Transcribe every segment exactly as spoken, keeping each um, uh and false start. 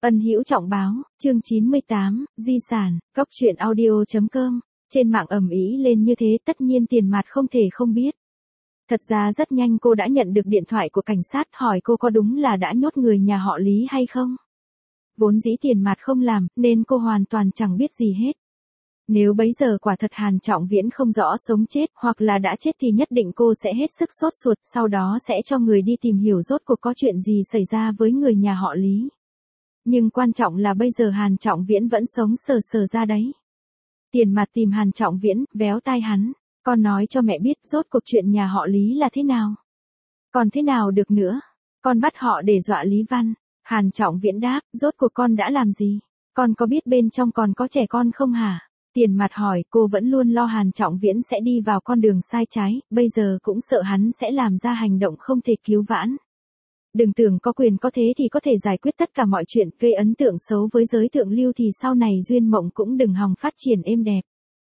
Ân Hữu Trọng báo, chương chín mươi tám, di sản, góc truyện audio chấm com, trên mạng ầm ĩ lên như thế tất nhiên Tiền Mạt không thể không biết. Thật ra rất nhanh cô đã nhận được điện thoại của cảnh sát hỏi cô có đúng là đã nhốt người nhà họ Lý hay không. Vốn dĩ Tiền Mạt không làm, nên cô hoàn toàn chẳng biết gì hết. Nếu bấy giờ quả thật Hàn Trọng Viễn không rõ sống chết hoặc là đã chết thì nhất định cô sẽ hết sức sốt ruột, sau đó sẽ cho người đi tìm hiểu rốt cuộc có chuyện gì xảy ra với người nhà họ Lý. Nhưng quan trọng là bây giờ Hàn Trọng Viễn vẫn sống sờ sờ ra đấy. Tiền Mạt tìm Hàn Trọng Viễn, véo tai hắn, con nói cho mẹ biết rốt cuộc chuyện nhà họ Lý là thế nào. Còn thế nào được nữa, con bắt họ để dọa Lý Văn. Hàn Trọng Viễn đáp, rốt cuộc con đã làm gì, con có biết bên trong còn có trẻ con không hả? Tiền Mạt hỏi, cô vẫn luôn lo Hàn Trọng Viễn sẽ đi vào con đường sai trái, bây giờ cũng sợ hắn sẽ làm ra hành động không thể cứu vãn. Đừng tưởng có quyền có thế thì có thể giải quyết tất cả mọi chuyện, gây ấn tượng xấu với giới thượng lưu thì sau này duyên mộng cũng đừng hòng phát triển êm đẹp.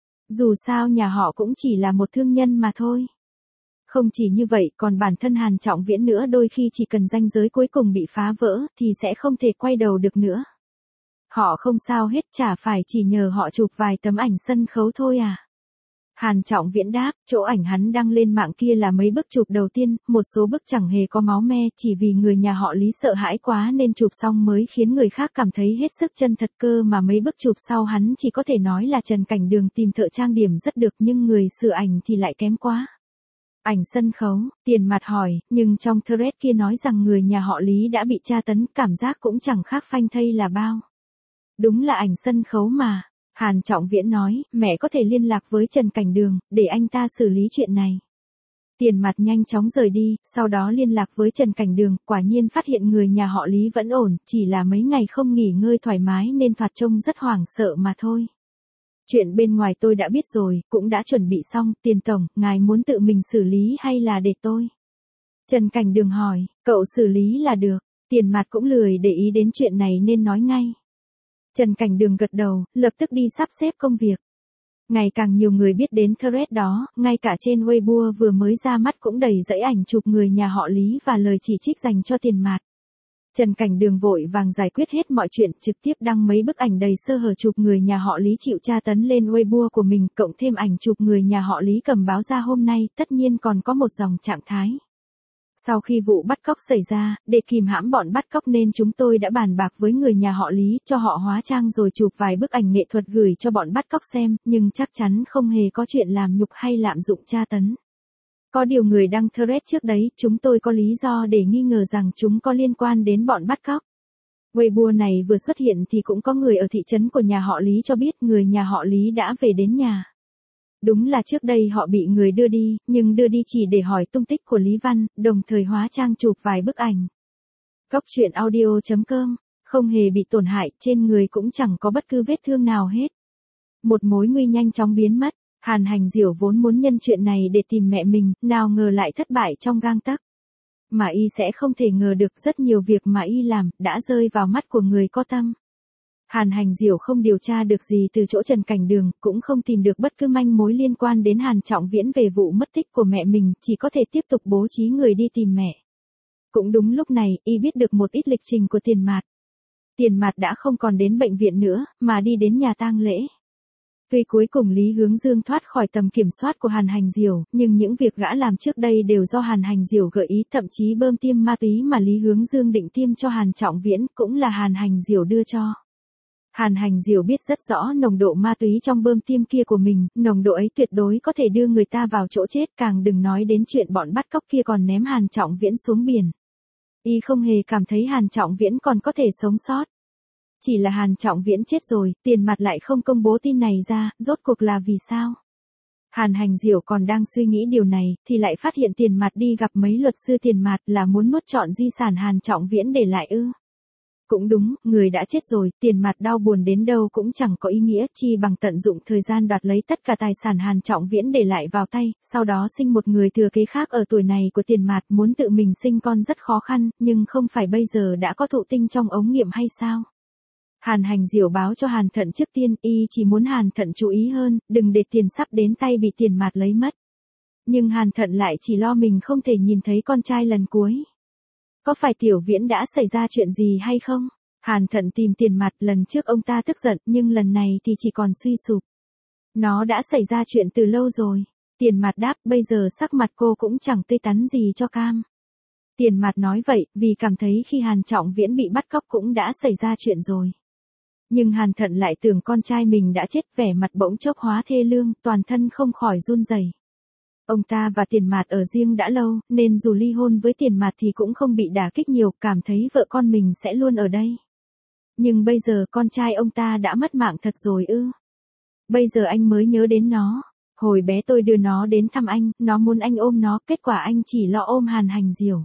Dù sao nhà họ cũng chỉ là một thương nhân mà thôi. Không chỉ như vậy, còn bản thân Hàn Trọng Viễn nữa, đôi khi chỉ cần ranh giới cuối cùng bị phá vỡ thì sẽ không thể quay đầu được nữa. Họ không sao hết, chả phải chỉ nhờ họ chụp vài tấm ảnh sân khấu thôi à? Hàn Trọng Viễn đáp, chỗ ảnh hắn đăng lên mạng kia là mấy bức chụp đầu tiên, một số bức chẳng hề có máu me, chỉ vì người nhà họ Lý sợ hãi quá nên chụp xong mới khiến người khác cảm thấy hết sức chân thật cơ, mà mấy bức chụp sau hắn chỉ có thể nói là Trần Cảnh Đường tìm thợ trang điểm rất được nhưng người sửa ảnh thì lại kém quá. Ảnh sân khấu, Tiền Mạt hỏi, nhưng trong thread kia nói rằng người nhà họ Lý đã bị tra tấn, cảm giác cũng chẳng khác phanh thây là bao. Đúng là ảnh sân khấu mà. Hàn Trọng Viễn nói, mẹ có thể liên lạc với Trần Cảnh Đường, để anh ta xử lý chuyện này. Tiền Mạt nhanh chóng rời đi, sau đó liên lạc với Trần Cảnh Đường, quả nhiên phát hiện người nhà họ Lý vẫn ổn, chỉ là mấy ngày không nghỉ ngơi thoải mái nên thoạt trông rất hoảng sợ mà thôi. Chuyện bên ngoài tôi đã biết rồi, cũng đã chuẩn bị xong, Tiền Tổng, ngài muốn tự mình xử lý hay là để tôi? Trần Cảnh Đường hỏi, cậu xử lý là được. Tiền Mạt cũng lười để ý đến chuyện này nên nói ngay. Trần Cảnh Đường gật đầu, lập tức đi sắp xếp công việc. Ngày càng nhiều người biết đến thread đó, ngay cả trên Weibo vừa mới ra mắt cũng đầy dãy ảnh chụp người nhà họ Lý và lời chỉ trích dành cho Tiền Mạt. Trần Cảnh Đường vội vàng giải quyết hết mọi chuyện, trực tiếp đăng mấy bức ảnh đầy sơ hở chụp người nhà họ Lý chịu tra tấn lên Weibo của mình, cộng thêm ảnh chụp người nhà họ Lý cầm báo ra hôm nay, tất nhiên còn có một dòng trạng thái. Sau khi vụ bắt cóc xảy ra, để kìm hãm bọn bắt cóc nên chúng tôi đã bàn bạc với người nhà họ Lý cho họ hóa trang rồi chụp vài bức ảnh nghệ thuật gửi cho bọn bắt cóc xem, nhưng chắc chắn không hề có chuyện làm nhục hay lạm dụng tra tấn. Có điều người đăng thread trước đấy, chúng tôi có lý do để nghi ngờ rằng chúng có liên quan đến bọn bắt cóc. Weibo này vừa xuất hiện thì cũng có người ở thị trấn của nhà họ Lý cho biết người nhà họ Lý đã về đến nhà. Đúng là trước đây họ bị người đưa đi, nhưng đưa đi chỉ để hỏi tung tích của Lý Văn, đồng thời hóa trang chụp vài bức ảnh. Góc truyện audio chấm com, không hề bị tổn hại, trên người cũng chẳng có bất cứ vết thương nào hết. Một mối nguy nhanh chóng biến mất, Hàn Hành Diểu vốn muốn nhân chuyện này để tìm mẹ mình, nào ngờ lại thất bại trong gang tấc. Mà y sẽ không thể ngờ được rất nhiều việc mà y làm, đã rơi vào mắt của người có tâm. Hàn Hành Diểu không điều tra được gì từ chỗ Trần Cảnh Đường, cũng không tìm được bất cứ manh mối liên quan đến Hàn Trọng Viễn về vụ mất tích của mẹ mình, chỉ có thể tiếp tục bố trí người đi tìm mẹ. Cũng đúng lúc này, y biết được một ít lịch trình của Tiền Mạt. Tiền Mạt đã không còn đến bệnh viện nữa, mà đi đến nhà tang lễ. Tuy cuối cùng Lý Hướng Dương thoát khỏi tầm kiểm soát của Hàn Hành Diểu, nhưng những việc gã làm trước đây đều do Hàn Hành Diểu gợi ý, thậm chí bơm tiêm ma túy mà Lý Hướng Dương định tiêm cho Hàn Trọng Viễn cũng là Hàn Hành Diểu đưa cho. Hàn Hành Diểu biết rất rõ nồng độ ma túy trong bơm tiêm kia của mình, nồng độ ấy tuyệt đối có thể đưa người ta vào chỗ chết, càng đừng nói đến chuyện bọn bắt cóc kia còn ném Hàn Trọng Viễn xuống biển. Y không hề cảm thấy Hàn Trọng Viễn còn có thể sống sót. Chỉ là Hàn Trọng Viễn chết rồi, Tiền Mạt lại không công bố tin này ra, rốt cuộc là vì sao? Hàn Hành Diểu còn đang suy nghĩ điều này, thì lại phát hiện Tiền Mạt đi gặp mấy luật sư Tiền Mạt là muốn nuốt trọn di sản Hàn Trọng Viễn để lại ư. Cũng đúng, người đã chết rồi, Tiền Mạt đau buồn đến đâu cũng chẳng có ý nghĩa, chi bằng tận dụng thời gian đoạt lấy tất cả tài sản Hàn Trọng Viễn để lại vào tay, sau đó sinh một người thừa kế khác ở tuổi này của Tiền Mạt. Muốn tự mình sinh con rất khó khăn, nhưng không phải bây giờ đã có thụ tinh trong ống nghiệm hay sao? Hàn Hành Diểu báo cho Hàn Thận trước tiên, y chỉ muốn Hàn Thận chú ý hơn, đừng để tiền sắp đến tay bị Tiền Mạt lấy mất. Nhưng Hàn Thận lại chỉ lo mình không thể nhìn thấy con trai lần cuối. Có phải Tiểu Viễn đã xảy ra chuyện gì hay không? Hàn Thận tìm Tiền Mặt, lần trước ông ta tức giận, nhưng lần này thì chỉ còn suy sụp. Nó đã xảy ra chuyện từ lâu rồi. Tiền Mặt đáp, bây giờ sắc mặt cô cũng chẳng tươi tắn gì cho cam. Tiền Mặt nói vậy, vì cảm thấy khi Hàn Trọng Viễn bị bắt cóc cũng đã xảy ra chuyện rồi. Nhưng Hàn Thận lại tưởng con trai mình đã chết, vẻ mặt bỗng chốc hóa thê lương, toàn thân không khỏi run rẩy. Ông ta và Tiền Mặt ở riêng đã lâu, nên dù ly hôn với Tiền Mặt thì cũng không bị đả kích nhiều, cảm thấy vợ con mình sẽ luôn ở đây. Nhưng bây giờ con trai ông ta đã mất mạng thật rồi ư? Bây giờ anh mới nhớ đến nó. Hồi bé tôi đưa nó đến thăm anh, nó muốn anh ôm nó, kết quả anh chỉ lo ôm Hàn Hành Diểu.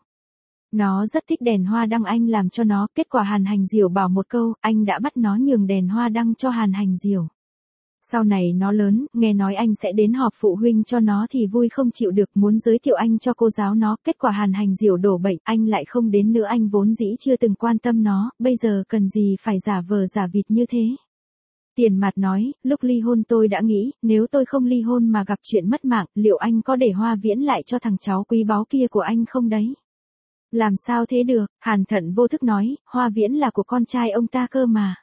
Nó rất thích đèn hoa đăng anh làm cho nó, kết quả Hàn Hành Diểu bảo một câu, anh đã bắt nó nhường đèn hoa đăng cho Hàn Hành Diểu. Sau này nó lớn, nghe nói anh sẽ đến họp phụ huynh cho nó thì vui không chịu được, muốn giới thiệu anh cho cô giáo nó, kết quả Hàn Hành Diểu đổ bệnh, anh lại không đến nữa, anh vốn dĩ chưa từng quan tâm nó, bây giờ cần gì phải giả vờ giả vịt như thế. Tiền Mặt nói, lúc ly hôn tôi đã nghĩ, nếu tôi không ly hôn mà gặp chuyện mất mạng, liệu anh có để Hoa Viễn lại cho thằng cháu quý báu kia của anh không đấy? Làm sao thế được, Hàn Thận vô thức nói, Hoa Viễn là của con trai ông ta cơ mà.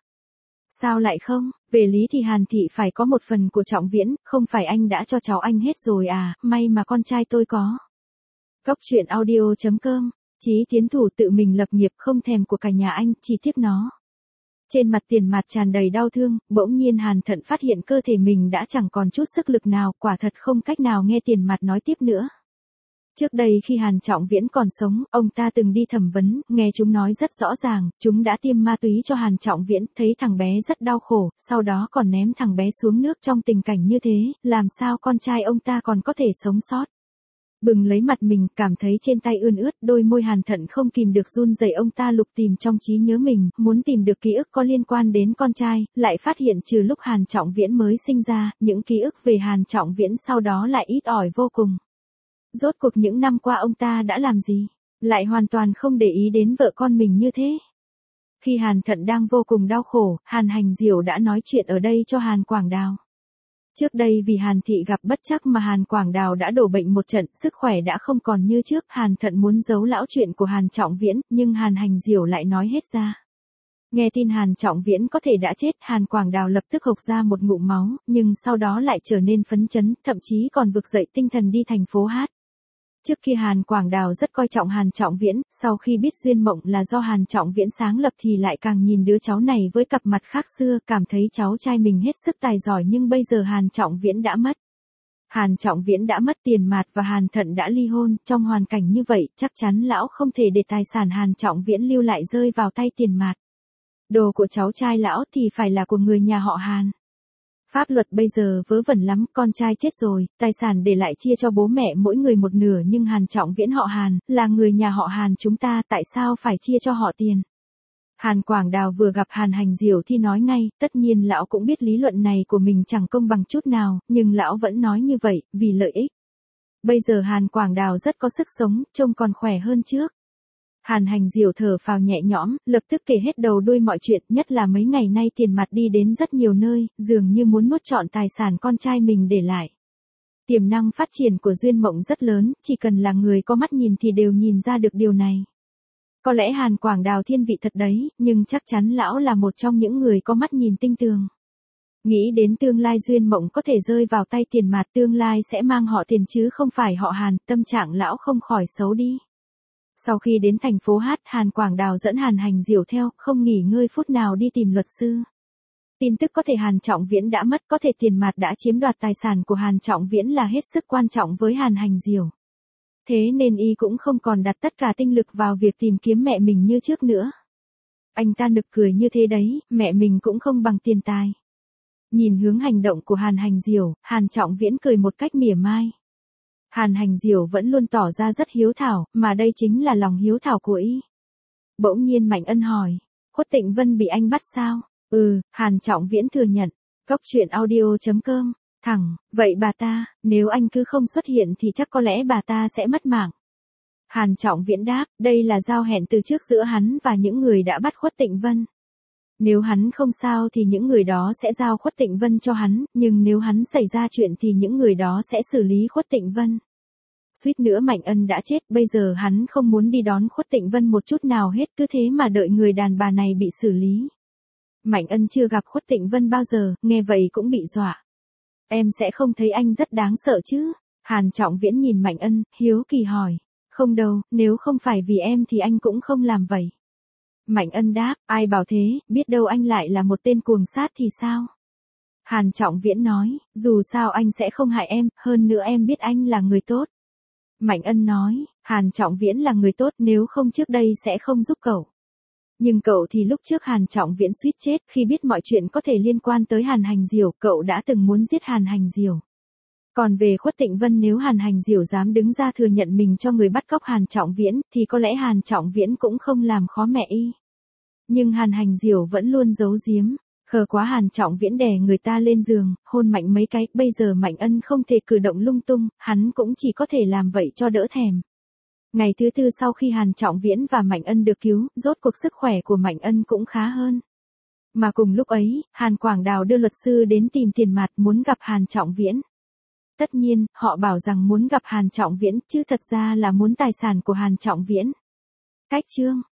Sao lại không, về lý thì Hàn Thị phải có một phần của Trọng Viễn, không phải anh đã cho cháu anh hết rồi à, may mà con trai tôi có. Cốc truyện audio chấm com, Chí Tiến Thủ tự mình lập nghiệp không thèm của cả nhà anh, chỉ tiếc nó. Trên mặt Tiền Mặt tràn đầy đau thương, bỗng nhiên Hàn Thận phát hiện cơ thể mình đã chẳng còn chút sức lực nào, quả thật không cách nào nghe Tiền Mặt nói tiếp nữa. Trước đây khi Hàn Trọng Viễn còn sống, ông ta từng đi thẩm vấn, nghe chúng nói rất rõ ràng, chúng đã tiêm ma túy cho Hàn Trọng Viễn, thấy thằng bé rất đau khổ, sau đó còn ném thằng bé xuống nước trong tình cảnh như thế, làm sao con trai ông ta còn có thể sống sót. Bừng lấy mặt mình, cảm thấy trên tay ươn ướt, đôi môi Hàn Thận không kìm được run rẩy, ông ta lục tìm trong trí nhớ mình, muốn tìm được ký ức có liên quan đến con trai, lại phát hiện trừ lúc Hàn Trọng Viễn mới sinh ra, những ký ức về Hàn Trọng Viễn sau đó lại ít ỏi vô cùng. Rốt cuộc những năm qua ông ta đã làm gì? Lại hoàn toàn không để ý đến vợ con mình như thế. Khi Hàn Thận đang vô cùng đau khổ, Hàn Hành Diểu đã nói chuyện ở đây cho Hàn Quảng Đào. Trước đây vì Hàn Thị gặp bất trắc mà Hàn Quảng Đào đã đổ bệnh một trận, sức khỏe đã không còn như trước, Hàn Thận muốn giấu lão chuyện của Hàn Trọng Viễn, nhưng Hàn Hành Diểu lại nói hết ra. Nghe tin Hàn Trọng Viễn có thể đã chết, Hàn Quảng Đào lập tức hộc ra một ngụm máu, nhưng sau đó lại trở nên phấn chấn, thậm chí còn vực dậy tinh thần đi thành phố hát. Trước kia Hàn Quảng Đào rất coi trọng Hàn Trọng Viễn, sau khi biết duyên mộng là do Hàn Trọng Viễn sáng lập thì lại càng nhìn đứa cháu này với cặp mặt khác xưa, cảm thấy cháu trai mình hết sức tài giỏi, nhưng bây giờ Hàn Trọng Viễn đã mất. Hàn Trọng Viễn đã mất, Tiền Mặt và Hàn Thận đã ly hôn, trong hoàn cảnh như vậy, chắc chắn lão không thể để tài sản Hàn Trọng Viễn lưu lại rơi vào tay Tiền Mặt. Đồ của cháu trai lão thì phải là của người nhà họ Hàn. Pháp luật bây giờ vớ vẩn lắm, con trai chết rồi, tài sản để lại chia cho bố mẹ mỗi người một nửa, nhưng Hàn Trọng Viễn họ Hàn, là người nhà họ Hàn chúng ta, tại sao phải chia cho họ tiền? Hàn Quảng Đào vừa gặp Hàn Hành Diểu thì nói ngay, tất nhiên lão cũng biết lý luận này của mình chẳng công bằng chút nào, nhưng lão vẫn nói như vậy, vì lợi ích. Bây giờ Hàn Quảng Đào rất có sức sống, trông còn khỏe hơn trước. Hàn Hành Diểu thở phào nhẹ nhõm, lập tức kể hết đầu đuôi mọi chuyện, nhất là mấy ngày nay Tiền Mặt đi đến rất nhiều nơi, dường như muốn nuốt trọn tài sản con trai mình để lại. Tiềm năng phát triển của Duyên Mộng rất lớn, chỉ cần là người có mắt nhìn thì đều nhìn ra được điều này. Có lẽ Hàn Quảng Đào thiên vị thật đấy, nhưng chắc chắn lão là một trong những người có mắt nhìn tinh tường. Nghĩ đến tương lai Duyên Mộng có thể rơi vào tay Tiền Mặt, tương lai sẽ mang họ Tiền chứ không phải họ Hàn, tâm trạng lão không khỏi xấu đi. Sau khi đến thành phố hát, Hàn Quảng Đào dẫn Hàn Hành Diểu theo, không nghỉ ngơi phút nào đi tìm luật sư. Tin tức có thể Hàn Trọng Viễn đã mất, có thể Tiền Mặt đã chiếm đoạt tài sản của Hàn Trọng Viễn là hết sức quan trọng với Hàn Hành Diểu. Thế nên y cũng không còn đặt tất cả tinh lực vào việc tìm kiếm mẹ mình như trước nữa. Anh ta nực cười như thế đấy, mẹ mình cũng không bằng tiền tài. Nhìn hướng hành động của Hàn Hành Diểu, Hàn Trọng Viễn cười một cách mỉa mai. Hàn Hành Diểu vẫn luôn tỏ ra rất hiếu thảo, mà đây chính là lòng hiếu thảo của y. Bỗng nhiên Mạnh Ân hỏi, Khuất Tịnh Vân bị anh bắt sao? Ừ, Hàn Trọng Viễn thừa nhận. Cốc truyện audio chấm com, thẳng, vậy bà ta, nếu anh cứ không xuất hiện thì chắc có lẽ bà ta sẽ mất mạng. Hàn Trọng Viễn đáp, đây là giao hẹn từ trước giữa hắn và những người đã bắt Khuất Tịnh Vân. Nếu hắn không sao thì những người đó sẽ giao Khuất Tịnh Vân cho hắn, nhưng nếu hắn xảy ra chuyện thì những người đó sẽ xử lý Khuất Tịnh Vân. Suýt nữa Mạnh Ân đã chết, bây giờ hắn không muốn đi đón Khuất Tịnh Vân một chút nào hết, cứ thế mà đợi người đàn bà này bị xử lý. Mạnh Ân chưa gặp Khuất Tịnh Vân bao giờ, nghe vậy cũng bị dọa. Em sẽ không thấy anh rất đáng sợ chứ? Hàn Trọng Viễn nhìn Mạnh Ân, hiếu kỳ hỏi. Không đâu, nếu không phải vì em thì anh cũng không làm vậy. Mạnh Ân đáp, ai bảo thế, biết đâu anh lại là một tên cuồng sát thì sao? Hàn Trọng Viễn nói, dù sao anh sẽ không hại em, hơn nữa em biết anh là người tốt. Mạnh Ân nói, Hàn Trọng Viễn là người tốt, nếu không trước đây sẽ không giúp cậu. Nhưng cậu thì lúc trước Hàn Trọng Viễn suýt chết, khi biết mọi chuyện có thể liên quan tới Hàn Hành Diểu, cậu đã từng muốn giết Hàn Hành Diểu. Còn về Khuất Tịnh Vân, nếu Hàn Hành Diểu dám đứng ra thừa nhận mình cho người bắt cóc Hàn Trọng Viễn, thì có lẽ Hàn Trọng Viễn cũng không làm khó mẹ y. Nhưng Hàn Hành Diểu vẫn luôn giấu giếm. Khờ quá, Hàn Trọng Viễn đè người ta lên giường, hôn Mạnh mấy cái, bây giờ Mạnh Ân không thể cử động lung tung, hắn cũng chỉ có thể làm vậy cho đỡ thèm. Ngày thứ tư sau khi Hàn Trọng Viễn và Mạnh Ân được cứu, rốt cuộc sức khỏe của Mạnh Ân cũng khá hơn. Mà cùng lúc ấy, Hàn Quảng Đào đưa luật sư đến tìm Tiền Mạt muốn gặp Hàn Trọng Viễn. Tất nhiên, họ bảo rằng muốn gặp Hàn Trọng Viễn, chứ thật ra là muốn tài sản của Hàn Trọng Viễn. Cách chương